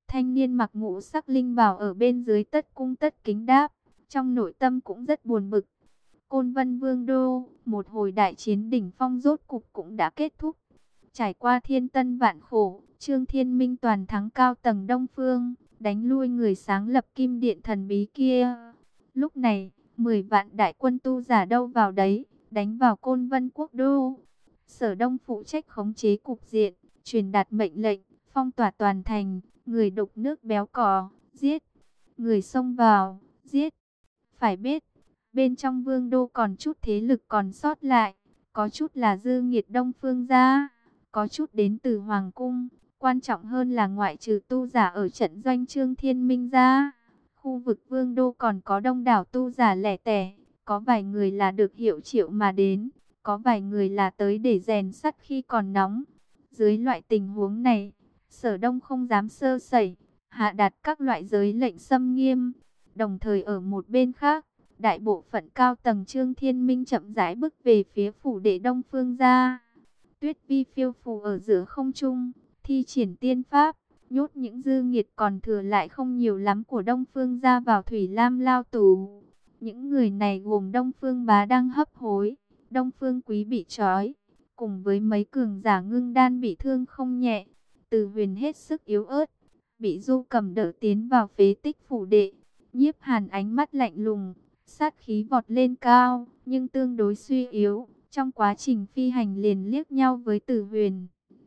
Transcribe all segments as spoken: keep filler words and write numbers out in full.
Thanh niên mặc ngũ sắc linh bào ở bên dưới tất cung tất kính đáp, trong nội tâm cũng rất buồn bực. Côn Vân Vương đô, một hồi đại chiến đỉnh phong rốt cục cũng đã kết thúc. Trải qua thiên tân vạn khổ, Trương Thiên Minh toàn thắng cao tầng Đông Phương, đánh lui người sáng lập Kim Điện thần bí kia. Lúc này, mười vạn đại quân tu giả đâu vào đấy, đánh vào Côn Vân Quốc đô. Sở Đông phụ trách khống chế cục diện, truyền đạt mệnh lệnh, phong tỏa toàn thành, người đục nước béo cò, giết, người xông vào, giết. Phải biết, bên trong vương đô còn chút thế lực còn sót lại, có chút là dư nghiệt Đông Phương gia, có chút đến từ Hoàng cung, quan trọng hơn là ngoại trừ tu giả ở trận doanh Trương Thiên Minh ra. Khu vực vương đô còn có đông đảo tu giả lẻ tẻ, có vài người là được hiệu triệu mà đến, có vài người là tới để rèn sắt khi còn nóng. Dưới loại tình huống này, Sở Đông không dám sơ sẩy, hạ đặt các loại giới lệnh xâm nghiêm. Đồng thời ở một bên khác, đại bộ phận cao tầng Trương Thiên Minh chậm rãi bước về phía phủ đệ Đông Phương gia. Tuyết Vi phiêu phù ở giữa không trung, thi triển tiên pháp, nhốt những dư nghiệt còn thừa lại không nhiều lắm của Đông Phương gia vào Thủy Lam lao tù. Những người này gồm Đông Phương Bá đang hấp hối, Đông Phương Quý bị trói, cùng với mấy cường giả ngưng đan bị thương không nhẹ. Từ Huyền hết sức yếu ớt, bị Du Cầm đỡ tiến vào phế tích phủ đệ. Nhiếp Hàn ánh mắt lạnh lùng, sát khí vọt lên cao, nhưng tương đối suy yếu. Trong quá trình phi hành liền liếc nhau với Từ Huyền.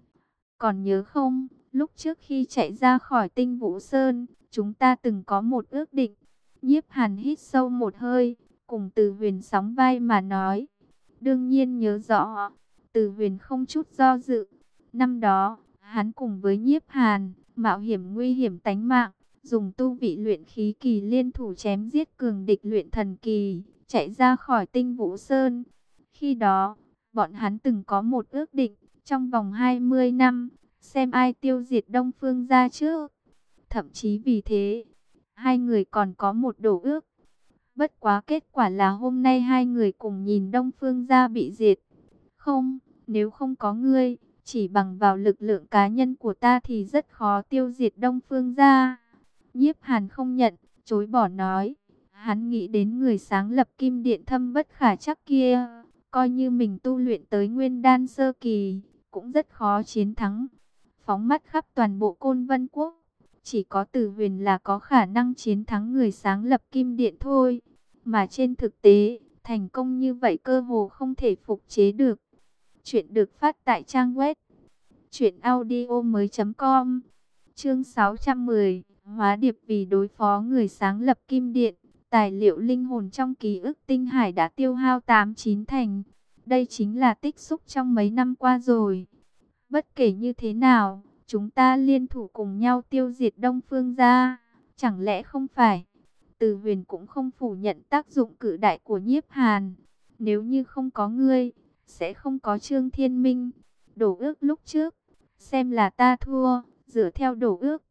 Còn nhớ không, lúc trước khi chạy ra khỏi Tinh Vũ Sơn, chúng ta từng có một ước định. Nhiếp Hàn hít sâu một hơi, cùng Từ Huyền sóng vai mà nói. Đương nhiên nhớ rõ. Từ Huyền không chút do dự. Năm đó, hắn cùng với Nhiếp Hàn, mạo hiểm nguy hiểm tánh mạng, dùng tu vị luyện khí kỳ liên thủ chém giết cường địch luyện thần kỳ, chạy ra khỏi Tinh Vũ Sơn. Khi đó, bọn hắn từng có một ước định, trong vòng hai mươi năm, xem ai tiêu diệt Đông Phương gia trước. Thậm chí vì thế, hai người còn có một đổ ước. Bất quá kết quả là hôm nay hai người cùng nhìn Đông Phương gia bị diệt. Không, nếu không có ngươi, chỉ bằng vào lực lượng cá nhân của ta thì rất khó tiêu diệt Đông Phương gia. Nhiếp Hàn không nhận, chối bỏ nói. Hắn nghĩ đến người sáng lập Kim Điện thâm bất khả trắc kia. Coi như mình tu luyện tới nguyên đan sơ kỳ, cũng rất khó chiến thắng. Phóng mắt khắp toàn bộ Côn Vân Quốc, chỉ có Từ Huyền là có khả năng chiến thắng người sáng lập Kim Điện thôi. Mà trên thực tế, thành công như vậy cơ hồ không thể phục chế được. Chuyện được phát tại trang web truyện audio mới chấm com. Chương sáu trăm mười, hóa điệp vì đối phó người sáng lập Kim Điện. Tài liệu linh hồn trong ký ức tinh hải đã tiêu hao tám chín thành. Đây chính là tích xúc trong mấy năm qua rồi. Bất kể như thế nào, chúng ta liên thủ cùng nhau tiêu diệt Đông Phương gia. Chẳng lẽ không phải? Từ Huyền cũng không phủ nhận tác dụng cự đại của Nhiếp Hàn. Nếu như không có ngươi, sẽ không có Trương Thiên Minh. Đổ ước lúc trước, xem là ta thua, dựa theo đổ ước.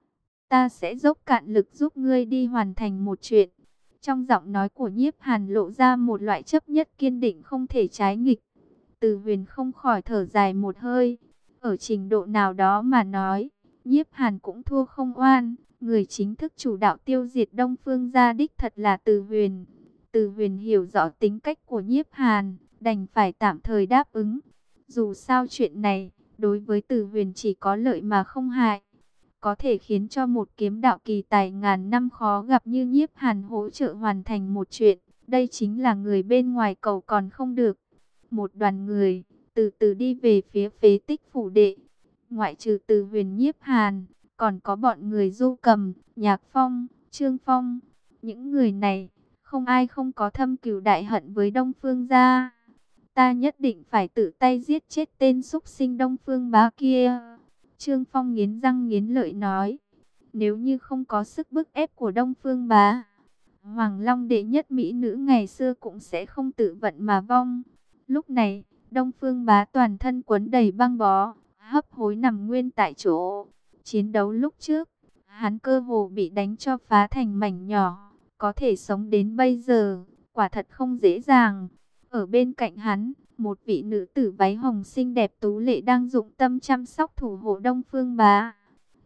Ta sẽ dốc cạn lực giúp ngươi đi hoàn thành một chuyện. Trong giọng nói của Nhiếp Hàn lộ ra một loại chấp nhất kiên định không thể trái nghịch. Từ Huyền không khỏi thở dài một hơi. Ở trình độ nào đó mà nói, Nhiếp Hàn cũng thua không oan. Người chính thức chủ đạo tiêu diệt Đông Phương gia đích thật là Từ Huyền. Từ Huyền hiểu rõ tính cách của Nhiếp Hàn, đành phải tạm thời đáp ứng. Dù sao chuyện này, đối với Từ Huyền chỉ có lợi mà không hại. Có thể khiến cho một kiếm đạo kỳ tài ngàn năm khó gặp như Nhiếp Hàn hỗ trợ hoàn thành một chuyện. Đây chính là người bên ngoài cầu còn không được. Một đoàn người, từ từ đi về phía phế tích phủ đệ. Ngoại trừ Từ Huyền Nhiếp Hàn, còn có bọn người Du Cầm, Nhạc Phong, Trương Phong. Những người này, không ai không có thâm cừu đại hận với Đông Phương gia. Ta nhất định phải tự tay giết chết tên súc sinh Đông Phương Bá kia. Trương Phong nghiến răng nghiến lợi nói. Nếu như không có sức bức ép của Đông Phương Bá, Hoàng Long đệ nhất mỹ nữ ngày xưa cũng sẽ không tự vận mà vong. Lúc này, Đông Phương Bá toàn thân quấn đầy băng bó, hấp hối nằm nguyên tại chỗ. Chiến đấu lúc trước, hắn cơ hồ bị đánh cho phá thành mảnh nhỏ. Có thể sống đến bây giờ, quả thật không dễ dàng. Ở bên cạnh hắn, một vị nữ tử váy hồng xinh đẹp tú lệ đang dụng tâm chăm sóc thủ hộ Đông Phương Bá.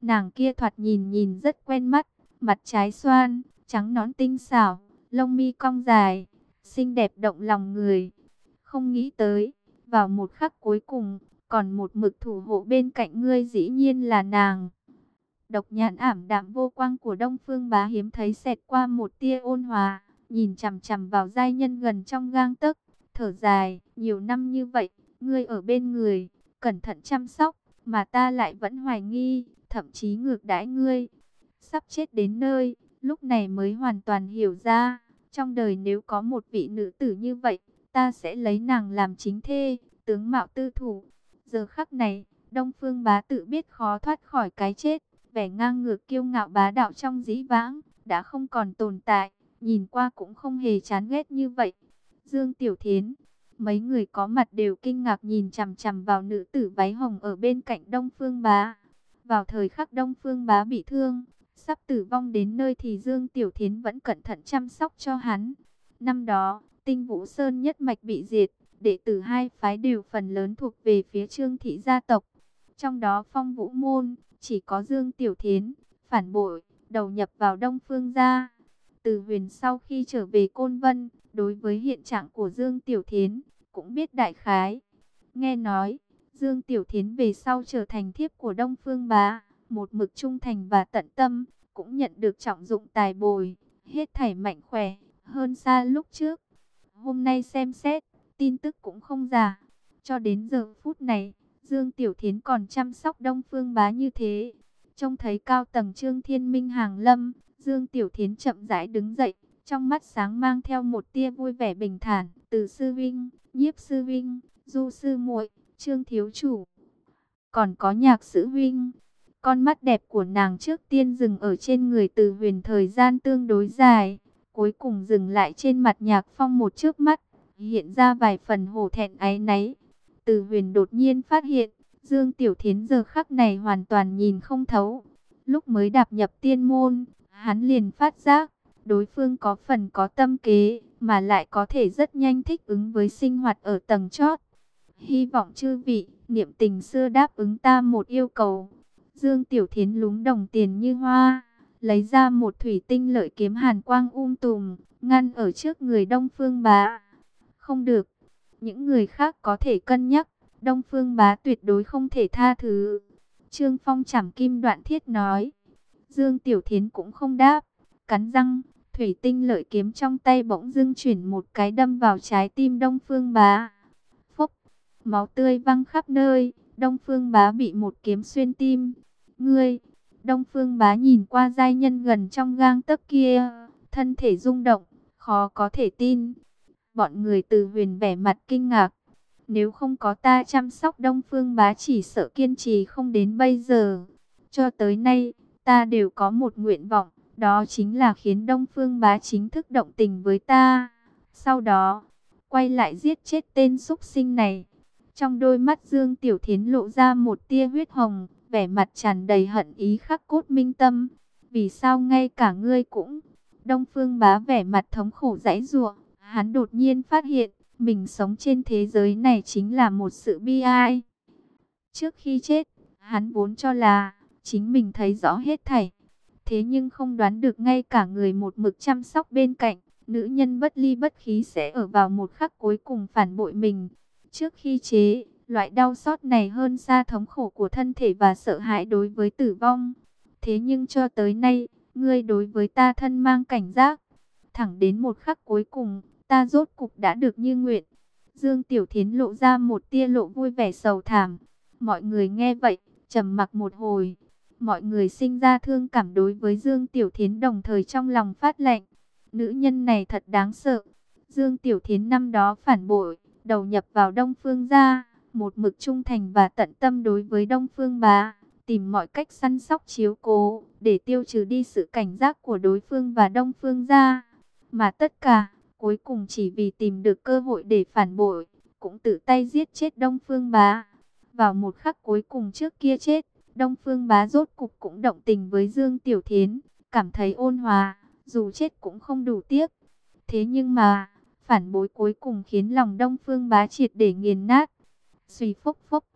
Nàng kia thoạt nhìn nhìn rất quen mắt, mặt trái xoan, trắng nõn tinh xảo, lông mi cong dài, xinh đẹp động lòng người. Không nghĩ tới, vào một khắc cuối cùng, còn một mực thủ hộ bên cạnh ngươi dĩ nhiên là nàng. Độc nhãn ảm đạm vô quang của Đông Phương Bá hiếm thấy xẹt qua một tia ôn hòa, nhìn chằm chằm vào giai nhân gần trong gang tấc, thở dài, nhiều năm như vậy, ngươi ở bên người, cẩn thận chăm sóc, mà ta lại vẫn hoài nghi, thậm chí ngược đãi ngươi. Sắp chết đến nơi, lúc này mới hoàn toàn hiểu ra, trong đời nếu có một vị nữ tử như vậy, ta sẽ lấy nàng làm chính thê, tướng mạo tư thủ. Giờ khắc này, Đông Phương Bá tự biết khó thoát khỏi cái chết, vẻ ngang ngược kiêu ngạo bá đạo trong dĩ vãng, đã không còn tồn tại, nhìn qua cũng không hề chán ghét như vậy. Dương Tiểu Thiến, mấy người có mặt đều kinh ngạc nhìn chằm chằm vào nữ tử váy hồng ở bên cạnh Đông Phương Bá. Vào thời khắc Đông Phương Bá bị thương, sắp tử vong đến nơi thì Dương Tiểu Thiến vẫn cẩn thận chăm sóc cho hắn. Năm đó, Tinh Vũ Sơn nhất mạch bị diệt, đệ tử hai phái đều phần lớn thuộc về phía Trương thị gia tộc. Trong đó Phong Vũ môn, chỉ có Dương Tiểu Thiến, phản bội, đầu nhập vào Đông Phương gia. Từ Huyền sau khi trở về Côn Vân, đối với hiện trạng của Dương Tiểu Thiến, cũng biết đại khái. Nghe nói, Dương Tiểu Thiến về sau trở thành thiếp của Đông Phương Bá, một mực trung thành và tận tâm, cũng nhận được trọng dụng tài bồi, hết thảy mạnh khỏe, hơn xa lúc trước. Hôm nay xem xét, tin tức cũng không giả. Cho đến giờ phút này, Dương Tiểu Thiến còn chăm sóc Đông Phương Bá như thế. Trông thấy cao tầng Trương Thiên Minh hàng lâm, Dương Tiểu Thiến chậm rãi đứng dậy, trong mắt sáng mang theo một tia vui vẻ bình thản. Từ sư vinh, Nhiếp sư vinh, Du sư muội, Trương thiếu chủ, còn có Nhạc sư vinh. Con mắt đẹp của nàng trước tiên dừng ở trên người Từ Huyền thời gian tương đối dài, cuối cùng dừng lại trên mặt Nhạc Phong một chớp mắt, hiện ra vài phần hổ thẹn áy náy. Từ Huyền đột nhiên phát hiện, Dương Tiểu Thiến giờ khắc này hoàn toàn nhìn không thấu. Lúc mới đạp nhập tiên môn, hắn liền phát giác, đối phương có phần có tâm kế, mà lại có thể rất nhanh thích ứng với sinh hoạt ở tầng chót. Hy vọng chư vị, niệm tình xưa đáp ứng ta một yêu cầu. Dương Tiểu Thiến lúng đồng tiền như hoa, lấy ra một thủy tinh lợi kiếm hàn quang um tùm, ngăn ở trước người Đông Phương Bá. Không được, những người khác có thể cân nhắc, Đông Phương Bá tuyệt đối không thể tha thứ. Trương Phong chảm kim đoạn thiết nói. Dương Tiểu Thiến cũng không đáp, cắn răng, thủy tinh lợi kiếm trong tay bỗng dưng chuyển một cái đâm vào trái tim Đông Phương Bá. Phốc, máu tươi văng khắp nơi, Đông Phương Bá bị một kiếm xuyên tim. Ngươi, Đông Phương Bá nhìn qua giai nhân gần trong gang tấc kia, thân thể rung động, khó có thể tin. Bọn người Từ Huyền vẻ mặt kinh ngạc. Nếu không có ta chăm sóc Đông Phương Bá chỉ sợ kiên trì không đến bây giờ. Cho tới nay, ta đều có một nguyện vọng, đó chính là khiến Đông Phương Bá chính thức động tình với ta. Sau đó, quay lại giết chết tên súc sinh này. Trong đôi mắt Dương Tiểu Thiến lộ ra một tia huyết hồng, vẻ mặt tràn đầy hận ý khắc cốt minh tâm. Vì sao ngay cả ngươi cũng... Đông Phương Bá vẻ mặt thống khổ giãy giụa, hắn đột nhiên phát hiện, mình sống trên thế giới này chính là một sự bi ai. Trước khi chết, hắn vốn cho là chính mình thấy rõ hết thảy. Thế nhưng không đoán được ngay cả người một mực chăm sóc bên cạnh, nữ nhân bất ly bất khí sẽ ở vào một khắc cuối cùng phản bội mình. Trước khi chế, loại đau xót này hơn xa thống khổ của thân thể và sợ hãi đối với tử vong. Thế nhưng cho tới nay, ngươi đối với ta thân mang cảnh giác. Thẳng đến một khắc cuối cùng, ta rốt cục đã được như nguyện. Dương Tiểu Thiến lộ ra một tia lộ vui vẻ sầu thảm. Mọi người nghe vậy, trầm mặc một hồi. Mọi người sinh ra thương cảm đối với Dương Tiểu Thiến, đồng thời trong lòng phát lạnh. Nữ nhân này thật đáng sợ. Dương Tiểu Thiến năm đó phản bội, đầu nhập vào Đông Phương gia, một mực trung thành và tận tâm đối với Đông Phương Bá, tìm mọi cách săn sóc chiếu cố, để tiêu trừ đi sự cảnh giác của đối phương và Đông Phương gia. Mà tất cả, cuối cùng chỉ vì tìm được cơ hội để phản bội, cũng tự tay giết chết Đông Phương Bá. Vào một khắc cuối cùng trước kia chết, Đông Phương Bá rốt cục cũng động tình với Dương Tiểu Thiến, cảm thấy ôn hòa, dù chết cũng không đủ tiếc. Thế nhưng mà, phản bội cuối cùng khiến lòng Đông Phương Bá triệt để nghiền nát. Suy phốc phốc,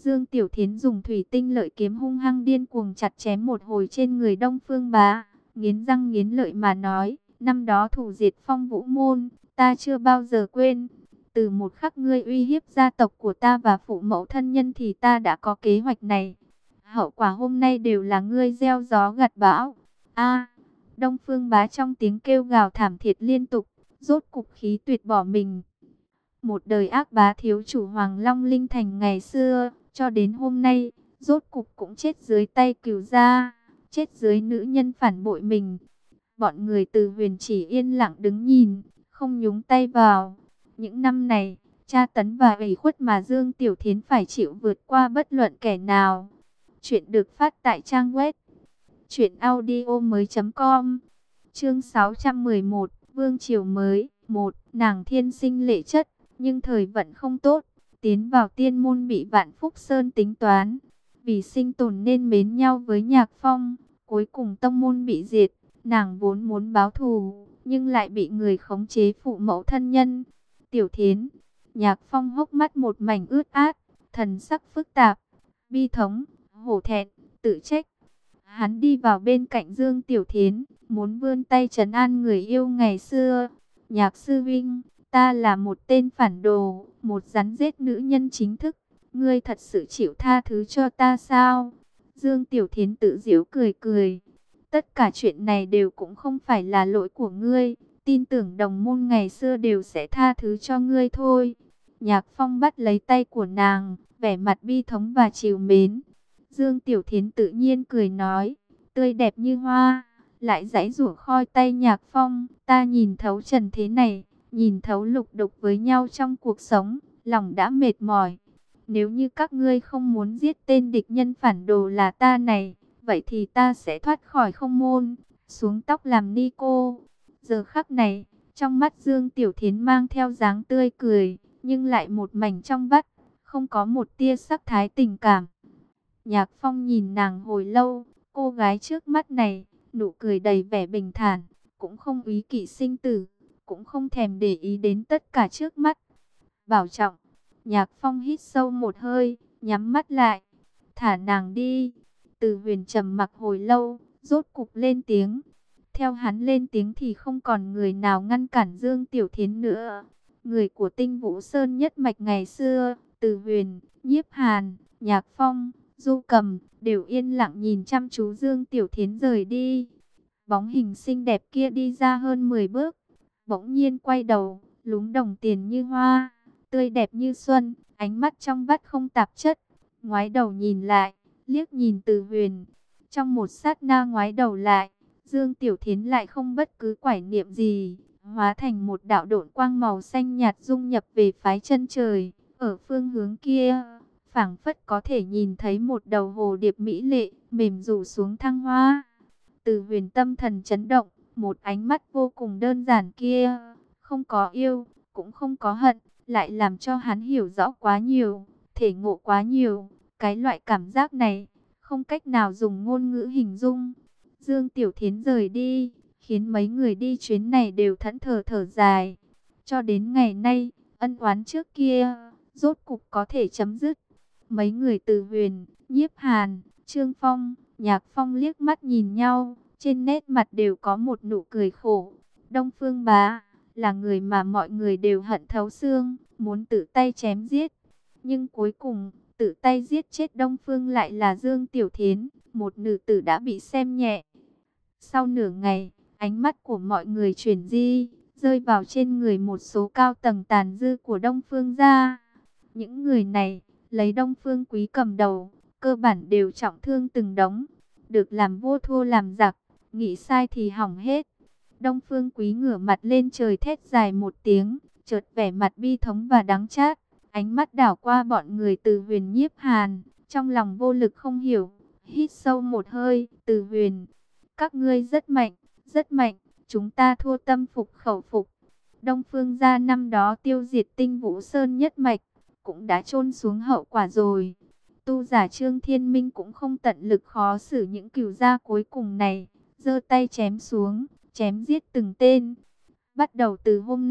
Dương Tiểu Thiến dùng thủy tinh lợi kiếm hung hăng điên cuồng chặt chém một hồi trên người Đông Phương Bá, nghiến răng nghiến lợi mà nói, năm đó thủ diệt Phong Vũ Môn, ta chưa bao giờ quên. Từ một khắc ngươi uy hiếp gia tộc của ta và phụ mẫu thân nhân thì ta đã có kế hoạch này. Hậu quả hôm nay đều là ngươi gieo gió gặt bão. A, Đông Phương Bá trong tiếng kêu gào thảm thiết liên tục, rốt cục khí tuyệt bỏ mình. Một đời ác bá thiếu chủ Hoàng Long Linh Thành ngày xưa, cho đến hôm nay, rốt cục cũng chết dưới tay Cửu gia, chết dưới nữ nhân phản bội mình. Bọn người Từ Huyền chỉ yên lặng đứng nhìn, không nhúng tay vào. Những năm này, tra tấn và ủy khuất mà Dương Tiểu Thiến phải chịu vượt qua bất luận kẻ nào. Chuyện được phát tại trang web truyện audio mới chấm com. Chương sáu trăm mười một, Vương triều mới. Một, nàng thiên sinh lệ chất, nhưng thời vận không tốt, tiến vào tiên môn bị Vạn Phúc Sơn tính toán. Vì sinh tồn nên mến nhau với Nhạc Phong, cuối cùng tông môn bị diệt. Nàng vốn muốn báo thù, nhưng lại bị người khống chế phụ mẫu thân nhân. Tiểu Thiến, Nhạc Phong hốc mắt một mảnh ướt át, thần sắc phức tạp, bi thống, hổ thẹn, tự trách. Hắn đi vào bên cạnh Dương Tiểu Thiến, muốn vươn tay trấn an người yêu ngày xưa. Nhạc sư vinh, ta là một tên phản đồ, một rắn rết nữ nhân chính thức. Ngươi thật sự chịu tha thứ cho ta sao? Dương Tiểu Thiến tự giễu cười cười. Tất cả chuyện này đều cũng không phải là lỗi của ngươi. Tin tưởng đồng môn ngày xưa đều sẽ tha thứ cho ngươi thôi. Nhạc Phong bắt lấy tay của nàng, vẻ mặt bi thống và trìu mến. Dương Tiểu Thiến tự nhiên cười nói, tươi đẹp như hoa, lại giãy giụa khoi tay Nhạc Phong. Ta nhìn thấu trần thế này, nhìn thấu lục đục với nhau trong cuộc sống, lòng đã mệt mỏi. Nếu như các ngươi không muốn giết tên địch nhân phản đồ là ta này, vậy thì ta sẽ thoát khỏi không môn, xuống tóc làm ni cô. Giờ khắc này, trong mắt Dương Tiểu Thiến mang theo dáng tươi cười, nhưng lại một mảnh trong vắt, không có một tia sắc thái tình cảm. Nhạc Phong nhìn nàng hồi lâu, cô gái trước mắt này, nụ cười đầy vẻ bình thản, cũng không úy kỵ sinh tử, cũng không thèm để ý đến tất cả trước mắt. Bảo trọng. Nhạc Phong hít sâu một hơi, nhắm mắt lại, thả nàng đi. Từ Huyền trầm mặc hồi lâu, rốt cục lên tiếng. Theo hắn lên tiếng thì không còn người nào ngăn cản Dương Tiểu Thiến nữa. Người của Tinh Vũ Sơn nhất mạch ngày xưa, Từ Huyền, Nhiếp Hàn, Nhạc Phong, Du Cầm, đều yên lặng nhìn chăm chú Dương Tiểu Thiến rời đi. Bóng hình xinh đẹp kia đi ra hơn mười bước, bỗng nhiên quay đầu, lúm đồng tiền như hoa, tươi đẹp như xuân, ánh mắt trong vắt không tạp chất. Ngoái đầu nhìn lại, liếc nhìn Từ Huyền. Trong một sát na ngoái đầu lại, Dương Tiểu Thiến lại không bất cứ quải niệm gì, hóa thành một đạo độn quang màu xanh nhạt dung nhập về phái chân trời. Ở phương hướng kia, phảng phất có thể nhìn thấy một đầu hồ điệp mỹ lệ, mềm rủ xuống thăng hoa. Từ Huyền tâm thần chấn động, một ánh mắt vô cùng đơn giản kia, không có yêu, cũng không có hận, lại làm cho hắn hiểu rõ quá nhiều, thể ngộ quá nhiều. Cái loại cảm giác này, không cách nào dùng ngôn ngữ hình dung. Dương Tiểu Thiến rời đi, khiến mấy người đi chuyến này đều thẫn thờ thở dài. Cho đến ngày nay, ân oán trước kia, rốt cục có thể chấm dứt. Mấy người Từ Huyền, Nhiếp Hàn, Trương Phong, Nhạc Phong liếc mắt nhìn nhau, trên nét mặt đều có một nụ cười khổ. Đông Phương Bá là người mà mọi người đều hận thấu xương, muốn tự tay chém giết. Nhưng cuối cùng, tự tay giết chết Đông Phương lại là Dương Tiểu Thiến, một nữ tử đã bị xem nhẹ. Sau nửa ngày, ánh mắt của mọi người chuyển di, rơi vào trên người một số cao tầng tàn dư của Đông Phương gia. Những người này, lấy Đông Phương Quý cầm đầu, cơ bản đều trọng thương từng đống, được làm vua thua làm giặc, nghĩ sai thì hỏng hết. Đông Phương Quý ngửa mặt lên trời thét dài một tiếng, chợt vẻ mặt bi thống và đắng chát, ánh mắt đảo qua bọn người Từ Huyền, Nhiếp Hàn, trong lòng vô lực không hiểu, hít sâu một hơi. Từ Huyền, các ngươi rất mạnh, rất mạnh, chúng ta thua tâm phục khẩu phục. Đông Phương gia năm đó tiêu diệt Tinh Vũ Sơn nhất mạch, cũng đã chôn xuống hậu quả rồi. Tu giả Trương Thiên Minh cũng không tận lực khó xử những cửu gia cuối cùng này, giơ tay chém xuống, chém giết từng tên. Bắt đầu từ hôm nay,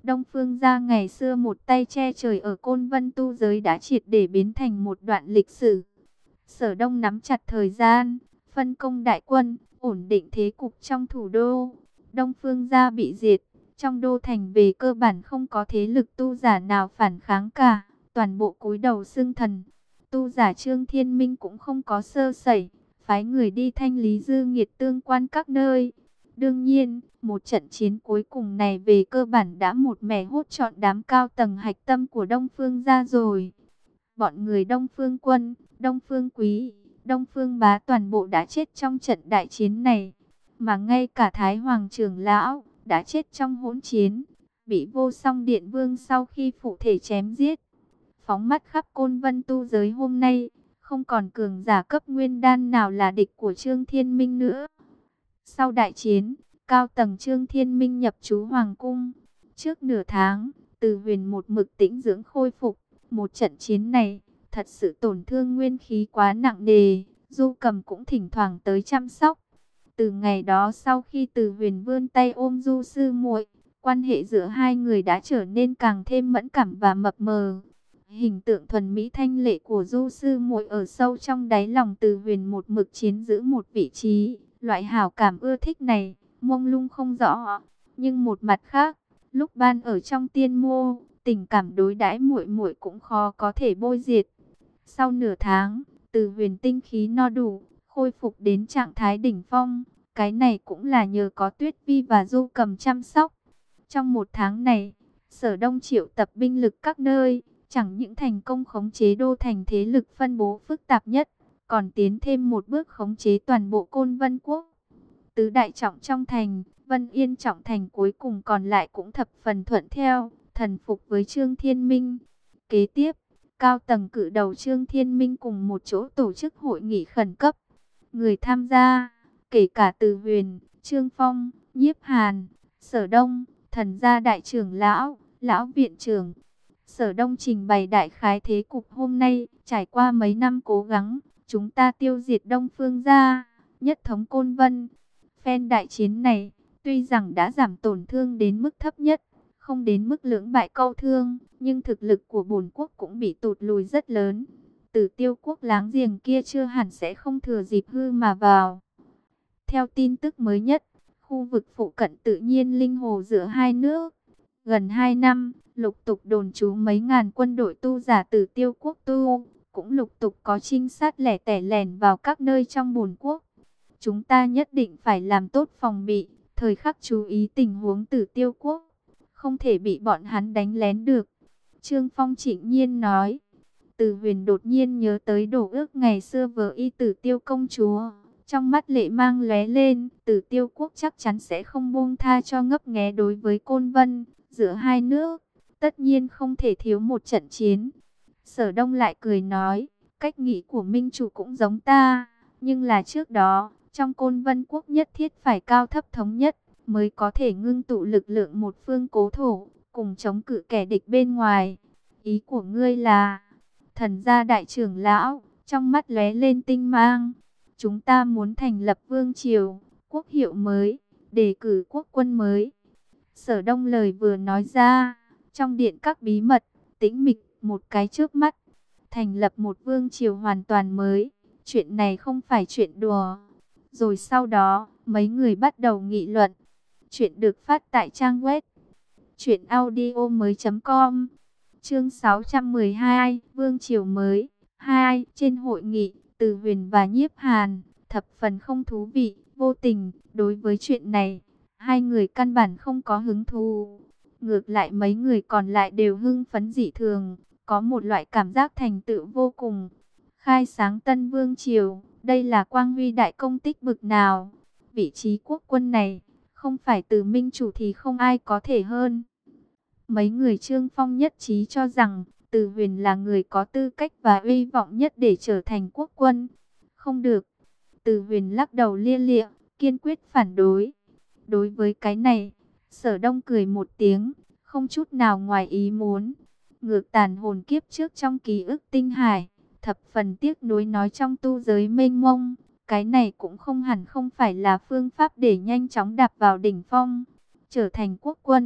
Đông Phương gia ngày xưa một tay che trời ở Côn Vân tu giới đã triệt để biến thành một đoạn lịch sử. Sở Đông nắm chặt thời gian, phân công đại quân, ổn định thế cục trong thủ đô. Đông Phương gia bị diệt, trong đô thành về cơ bản không có thế lực tu giả nào phản kháng cả, toàn bộ cúi đầu xưng thần. Tu giả Trương Thiên Minh cũng không có sơ sẩy, phái người đi thanh lý dư nghiệt tương quan các nơi. Đương nhiên, một trận chiến cuối cùng này về cơ bản đã một mẻ hốt trọn đám cao tầng hạch tâm của Đông Phương gia rồi. Bọn người Đông Phương Quân, Đông Phương Quý, Đông Phương Bá toàn bộ đã chết trong trận đại chiến này. Mà ngay cả Thái Hoàng trưởng lão đã chết trong hỗn chiến, bị Vô Song Điện Vương sau khi phụ thể chém giết. Phóng mắt khắp Côn Vân tu giới hôm nay, không còn cường giả cấp nguyên đan nào là địch của Trương Thiên Minh nữa. Sau đại chiến, cao tầng Trương Thiên Minh nhập trú Hoàng cung. Trước nửa tháng, Từ Huyền một mực tĩnh dưỡng khôi phục. Một trận chiến này, thật sự tổn thương nguyên khí quá nặng nề. Du Cầm cũng thỉnh thoảng tới chăm sóc. Từ ngày đó sau khi Từ Huyền vươn tay ôm Du sư muội, quan hệ giữa hai người đã trở nên càng thêm mẫn cảm và mập mờ. Hình tượng thuần mỹ thanh lệ của Du sư muội ở sâu trong đáy lòng Từ Huyền một mực chiếm giữ một vị trí. Loại hảo cảm ưa thích này, mông lung không rõ. Nhưng một mặt khác, lúc ban ở trong tiên mô, tình cảm đối đãi muội muội cũng khó có thể bôi diệt. Sau nửa tháng, Từ Huyền tinh khí no đủ, khôi phục đến trạng thái đỉnh phong. Cái này cũng là nhờ có Tuyết Vi và Du Cầm chăm sóc. Trong một tháng này, Sở Đông triệu tập binh lực các nơi, chẳng những thành công khống chế đô thành thế lực phân bố phức tạp nhất, còn tiến thêm một bước khống chế toàn bộ Côn Vân Quốc. Tứ đại trọng trong thành, Vân Yên trọng thành cuối cùng còn lại cũng thập phần thuận theo, thần phục với Trương Thiên Minh. Kế tiếp, cao tầng cự đầu Trương Thiên Minh cùng một chỗ tổ chức hội nghị khẩn cấp. Người tham gia, kể cả Từ Huyền, Trương Phong, Nhiếp Hàn, Sở Đông, Thần gia đại trưởng lão, lão viện trưởng. Sở Đông trình bày đại khái thế cục hôm nay, trải qua mấy năm cố gắng, chúng ta tiêu diệt Đông Phương gia, nhất thống Côn Vân. Phen đại chiến này, tuy rằng đã giảm tổn thương đến mức thấp nhất, không đến mức lưỡng bại câu thương, nhưng thực lực của bổn quốc cũng bị tụt lùi rất lớn. Tử Tiêu quốc láng giềng kia chưa hẳn sẽ không thừa dịp hư mà vào. Theo tin tức mới nhất, khu vực phụ cận tự nhiên linh hồ giữa hai nước, gần hai năm, lục tục đồn trú mấy ngàn quân đội tu giả Tử Tiêu quốc tu, cũng lục tục có trinh sát lẻ tẻ lẻn vào các nơi trong bổn quốc. Chúng ta nhất định phải làm tốt phòng bị, thời khắc chú ý tình huống Tử Tiêu quốc, không thể bị bọn hắn đánh lén được. Trương Phong trịnh nhiên nói. Từ Huyền đột nhiên nhớ tới đổ ước ngày xưa vợ y Tử Tiêu công chúa, trong mắt lệ mang lóe lên. Tử Tiêu quốc chắc chắn sẽ không buông tha cho ngấp nghé đối với Côn Vân. Giữa hai nước, tất nhiên không thể thiếu một trận chiến. Sở Đông lại cười nói, cách nghĩ của Minh chủ cũng giống ta, nhưng là trước đó, trong Côn Vân quốc nhất thiết phải cao thấp thống nhất, mới có thể ngưng tụ lực lượng một phương cố thổ, cùng chống cự kẻ địch bên ngoài. Ý của ngươi là, Thần gia đại trưởng lão, trong mắt lóe lên tinh mang, chúng ta muốn thành lập vương triều, quốc hiệu mới, đề cử quốc quân mới. Sở Đông lời vừa nói ra, trong điện các bí mật, tĩnh mịch một cái trước mắt, thành lập một vương triều hoàn toàn mới. Chuyện này không phải chuyện đùa. Rồi sau đó, mấy người bắt đầu nghị luận. Chuyện được phát tại trang web truyện audio mới chấm com. Chương sáu trăm mười hai, Vương triều mới hai. Trên hội nghị, Từ Huyền và Nhiếp Hàn thập phần không thú vị, vô tình. Đối với chuyện này, hai người căn bản không có hứng thú. Ngược lại mấy người còn lại đều hưng phấn dị thường, có một loại cảm giác thành tựu vô cùng. Khai sáng tân vương triều, đây là quang huy đại công tích bực nào. Vị trí quốc quân này, không phải từ Minh chủ thì không ai có thể hơn. Mấy người Trương Phong nhất trí cho rằng, Từ Huyền là người có tư cách và uy vọng nhất để trở thành quốc quân. Không được. Từ Huyền lắc đầu lia lịa, kiên quyết phản đối. Đối với cái này, Sở Đông cười một tiếng, không chút nào ngoài ý muốn. Ngược tàn hồn kiếp trước trong ký ức tinh hải, thập phần tiếc nuối nói trong tu giới mênh mông. Cái này cũng không hẳn không phải là phương pháp để nhanh chóng đạp vào đỉnh phong, trở thành quốc quân.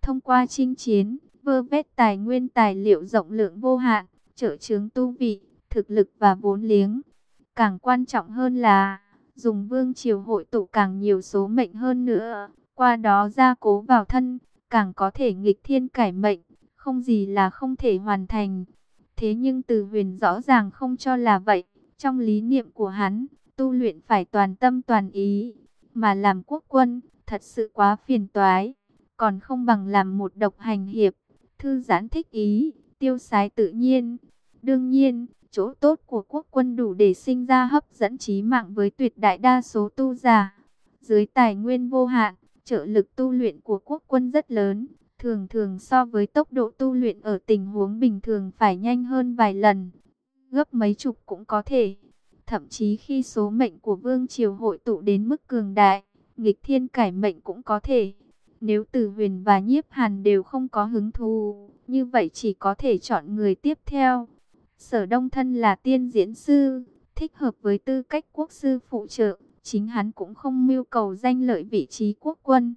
thông qua chinh chiến, vơ vét tài nguyên tài liệu rộng lượng vô hạn, trợ chướng tu vị, thực lực và vốn liếng. Càng quan trọng hơn là dùng vương triều hội tụ càng nhiều số mệnh hơn nữa, qua đó gia cố vào thân, càng có thể nghịch thiên cải mệnh, không gì là không thể hoàn thành. Thế nhưng Từ Huyền rõ ràng không cho là vậy, trong lý niệm của hắn, tu luyện phải toàn tâm toàn ý, mà làm quốc quân, thật sự quá phiền toái, còn không bằng làm một độc hành hiệp, thư giãn thích ý, tiêu sái tự nhiên. Đương nhiên, chỗ tốt của quốc quân đủ để sinh ra hấp dẫn chí mạng với tuyệt đại đa số tu giả. Dưới tài nguyên vô hạn, trợ lực tu luyện của quốc quân rất lớn, thường thường so với tốc độ tu luyện ở tình huống bình thường phải nhanh hơn vài lần, gấp mấy chục cũng có thể. Thậm chí khi số mệnh của vương triều hội tụ đến mức cường đại, nghịch thiên cải mệnh cũng có thể. Nếu Từ Huyền và Nhiếp Hàn đều không có hứng thú, như vậy chỉ có thể chọn người tiếp theo. Sở Đông thân là tiên diễn sư, thích hợp với tư cách quốc sư phụ trợ, chính hắn cũng không mưu cầu danh lợi vị trí quốc quân.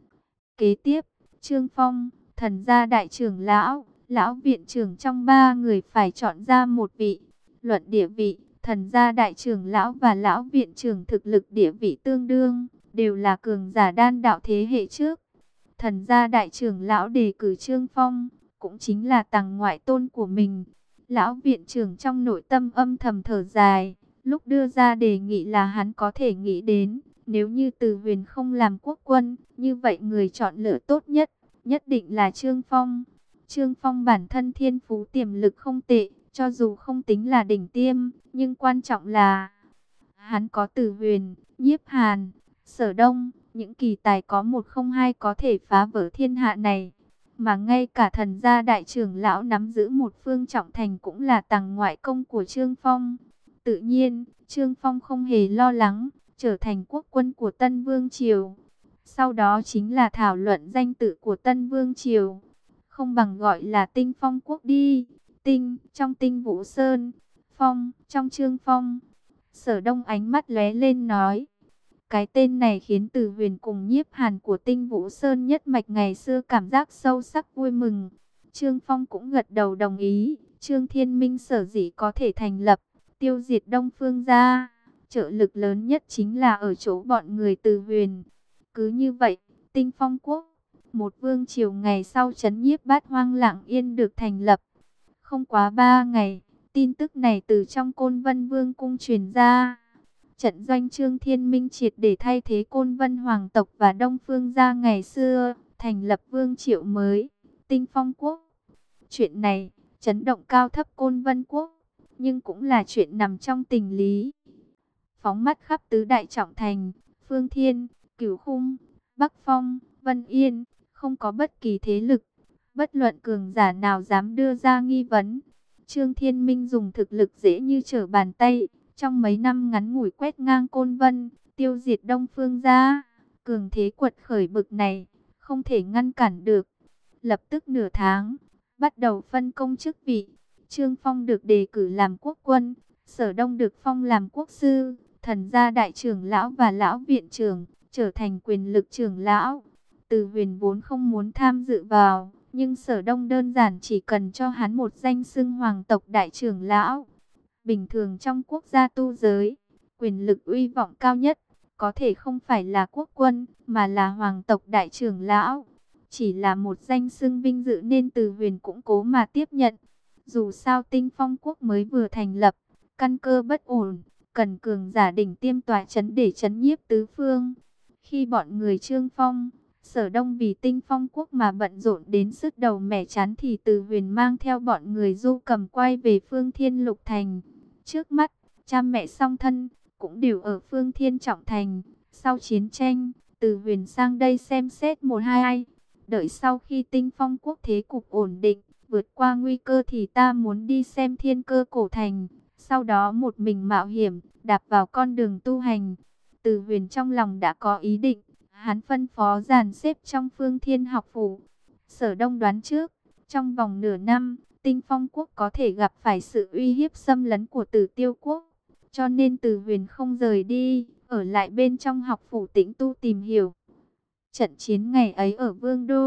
Kế tiếp, Trương Phong, Thần gia đại trưởng lão, lão viện trưởng trong ba người phải chọn ra một vị. Luận địa vị, Thần gia đại trưởng lão và lão viện trưởng thực lực địa vị tương đương, đều là cường giả đan đạo thế hệ trước. Thần gia đại trưởng lão đề cử Trương Phong, cũng chính là tầng ngoại tôn của mình. Lão viện trưởng trong nội tâm âm thầm thở dài, lúc đưa ra đề nghị là hắn có thể nghĩ đến, nếu như Từ Huyền không làm quốc quân, như vậy người chọn lựa tốt nhất, nhất định là Trương Phong. Trương Phong bản thân thiên phú tiềm lực không tệ, cho dù không tính là đỉnh tiêm, nhưng quan trọng là hắn có Từ Huyền, Nhiếp Hàn, Sở Đông, những kỳ tài có một không hai có thể phá vỡ thiên hạ này. Mà ngay cả Thần gia đại trưởng lão nắm giữ một phương trọng thành cũng là tầng ngoại công của Trương Phong. Tự nhiên, Trương Phong không hề lo lắng, trở thành quốc quân của Tân Vương Triều. Sau đó chính là thảo luận danh tự của Tân Vương Triều. Không bằng gọi là Tinh Phong Quốc đi. Tinh, trong Tinh Vũ Sơn. Phong, trong Trương Phong. Sở Đông ánh mắt lóe lên nói. Cái tên này khiến Từ Huyền cùng Nhiếp Hàn của Tinh Vũ Sơn nhất mạch ngày xưa cảm giác sâu sắc vui mừng. Trương Phong cũng gật đầu đồng ý. Trương Thiên Minh sở dĩ có thể thành lập, tiêu diệt Đông Phương gia, trợ lực lớn nhất chính là ở chỗ bọn người Từ Huyền. Cứ như vậy, Tinh Phong Quốc, một vương triều ngày sau trấn nhiếp Bát Hoang lặng yên được thành lập. Không quá ba ngày, tin tức này từ trong Côn Vân Vương cung truyền ra. Trận doanh Trương Thiên Minh triệt để thay thế Côn Vân Hoàng tộc và Đông Phương gia ngày xưa, thành lập vương triều mới, Tinh Phong Quốc. Chuyện này chấn động cao thấp Côn Vân Quốc, nhưng cũng là chuyện nằm trong tình lý. Phóng mắt khắp tứ đại trọng thành, Phương Thiên, Cửu Khung, Bắc Phong, Vân Yên, không có bất kỳ thế lực, bất luận cường giả nào dám đưa ra nghi vấn. Trương Thiên Minh dùng thực lực dễ như trở bàn tay, trong mấy năm ngắn ngủi quét ngang Côn Vân, tiêu diệt Đông Phương gia. Cường thế quật khởi bực này, không thể ngăn cản được. Lập tức nửa tháng, bắt đầu phân công chức vị. Trương Phong được đề cử làm quốc quân, Sở Đông được phong làm quốc sư, Thần gia đại trưởng lão và lão viện trưởng trở thành quyền lực trưởng lão. Từ Huyền vốn không muốn tham dự vào, nhưng Sở Đông đơn giản chỉ cần cho hắn một danh xưng hoàng tộc đại trưởng lão. Bình thường trong quốc gia tu giới, quyền lực uy vọng cao nhất có thể không phải là quốc quân, mà là hoàng tộc đại trưởng lão. Chỉ là một danh xưng vinh dự nên Từ Huyền cũng cố mà tiếp nhận. Dù sao Tinh Phong Quốc mới vừa thành lập, căn cơ bất ổn, cần cường giả đỉnh tiêm tọa chấn để chấn nhiếp tứ phương. Khi bọn người Trương Phong, Sở Đông vì Tinh Phong Quốc mà bận rộn đến sứt đầu mẻ chán thì Từ Huyền mang theo bọn người Du Cầm quay về Phương Thiên Lục Thành. Trước mắt, cha mẹ song thân cũng đều ở Phương Thiên Trọng Thành. Sau chiến tranh, Từ Huyền sang đây xem xét một hai ai. Đợi sau khi Tinh Phong Quốc thế cục ổn định, vượt qua nguy cơ thì ta muốn đi xem Thiên Cơ Cổ Thành. Sau đó một mình mạo hiểm, đạp vào con đường tu hành. Từ Huyền trong lòng đã có ý định, hắn phân phó dàn xếp trong Phương Thiên học phủ. Sở Đông đoán trước, trong vòng nửa năm, Tinh Phong Quốc có thể gặp phải sự uy hiếp xâm lấn của Tử Tiêu Quốc. Cho nên Từ Huyền không rời đi, ở lại bên trong học phủ tĩnh tu tìm hiểu. Trận chiến ngày ấy ở Vương Đô, Từ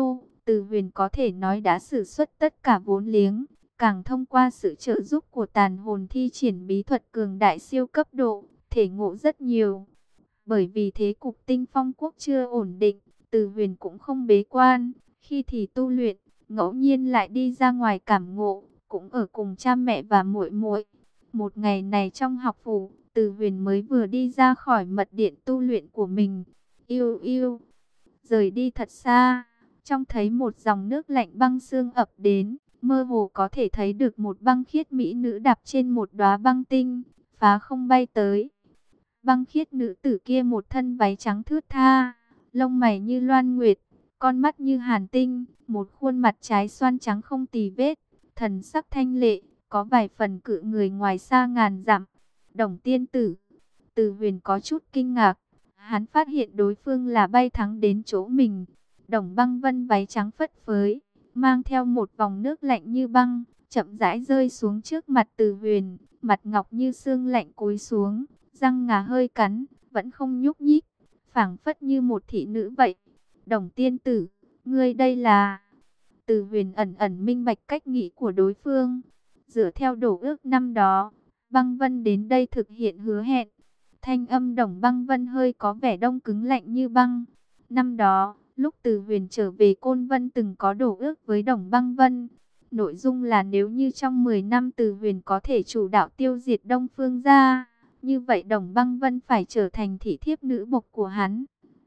Từ Huyền có thể nói đã sử xuất tất cả vốn liếng, càng thông qua sự trợ giúp của tàn hồn thi triển bí thuật cường đại siêu cấp độ, thể ngộ rất nhiều. Bởi vì thế cục Tinh Phong quốc chưa ổn định, Từ Huyền cũng không bế quan, khi thì tu luyện, ngẫu nhiên lại đi ra ngoài cảm ngộ, cũng ở cùng cha mẹ và muội muội. Một ngày này trong học phủ, Từ Huyền mới vừa đi ra khỏi mật điện tu luyện của mình. Yêu yêu, rời đi thật xa, trông thấy một dòng nước lạnh băng xương ập đến, mơ hồ có thể thấy được một băng khiết mỹ nữ đạp trên một đóa băng tinh, phá không bay tới. Băng khiết nữ tử kia một thân váy trắng thướt tha, lông mày như loan nguyệt, con mắt như hàn tinh, một khuôn mặt trái xoan trắng không tì vết, thần sắc thanh lệ, có vài phần cự người ngoài xa ngàn dặm. Đồng tiên tử, Từ Huyền có chút kinh ngạc, hắn phát hiện đối phương là bay thắng đến chỗ mình. Đồng Băng Vân váy trắng phất phới, mang theo một vòng nước lạnh như băng, chậm rãi rơi xuống trước mặt Từ Huyền, mặt ngọc như xương lạnh cúi xuống, răng ngà hơi cắn, vẫn không nhúc nhích, phảng phất như một thị nữ vậy. Đồng tiên tử, ngươi đây là... Từ Huyền ẩn ẩn minh bạch cách nghĩ của đối phương. Dựa theo đổ ước năm đó, Băng Vân đến đây thực hiện hứa hẹn. Thanh âm Đồng Băng Vân hơi có vẻ đông cứng lạnh như băng. Năm đó, lúc Từ Huyền trở về Côn Vân từng có đổ ước với Đồng Băng Vân. Nội dung là nếu như trong mười năm Từ Huyền có thể chủ đạo tiêu diệt Đông Phương gia, như vậy Đồng Băng Vân phải trở thành thị thiếp nữ bộc của hắn.